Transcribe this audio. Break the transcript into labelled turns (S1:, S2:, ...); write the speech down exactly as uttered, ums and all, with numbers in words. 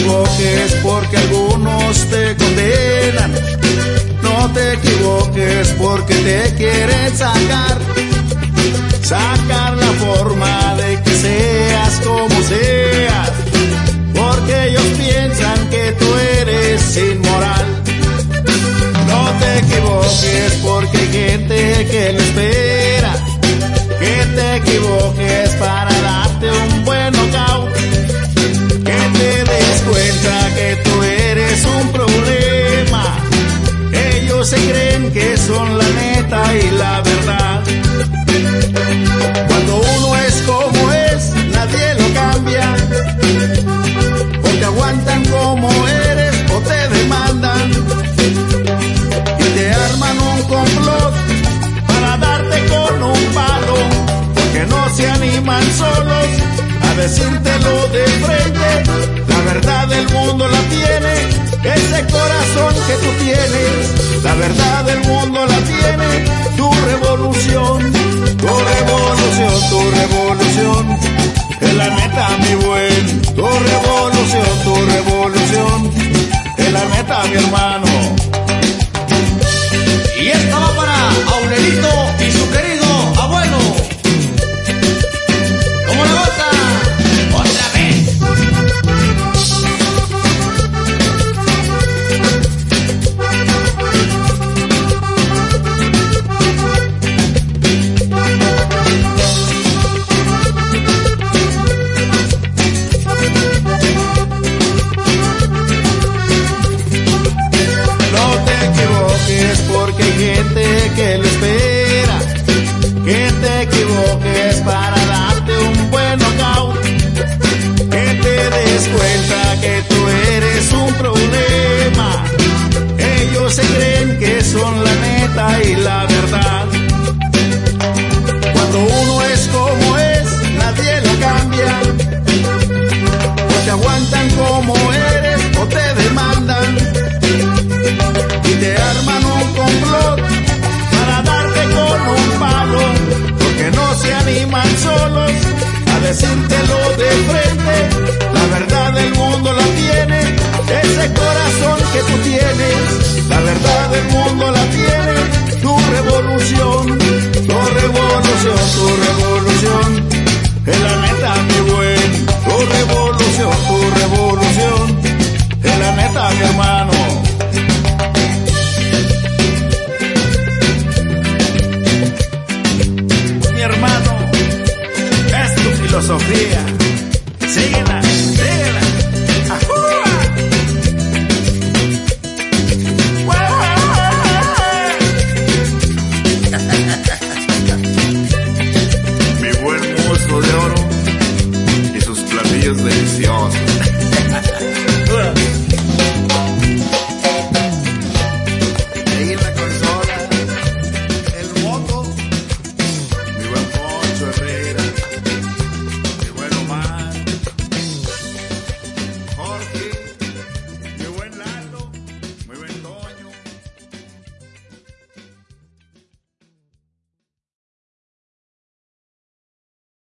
S1: equivoques porque algunos te condenan. No te equivoques porque te quieren sacar. Sacar la forma de que seas como seas, porque ellos piensan que tú eres inmoral. No te equivoques porque hay gente que lo espera. Que te equivoques para darte un buen knockout. Que te des cuenta que tú eres un problema. Ellos se creen que son la neta y la verdad. Cuando uno es como es, nadie lo cambia. O te aguantan como eres o te demandan. Y te arman un complot para darte con un palo, porque no se animan solos a decírtelo de frente. La verdad del mundo la tiene ese corazón que tú tienes. La verdad del mundo la tiene tu revolución. Tu revolución, tu revolución, es la neta mi buen. Tu revolución, tu revolución, es la neta mi hermano.
S2: Y esta va para Aurelito y su querido abuelo. ¿Cómo le gusta? Otra vez.
S1: Que lo espera, que te equivoques para darte un buen knockout, que te des cuenta que tú eres un problema. Ellos se creen que son la neta y la verdad. Cuando uno es como es, nadie lo cambia. O te aguantan como eres o te demandan y te arman un complot para darte con un palo, porque no se animan solos a decírtelo de frente. La verdad del mundo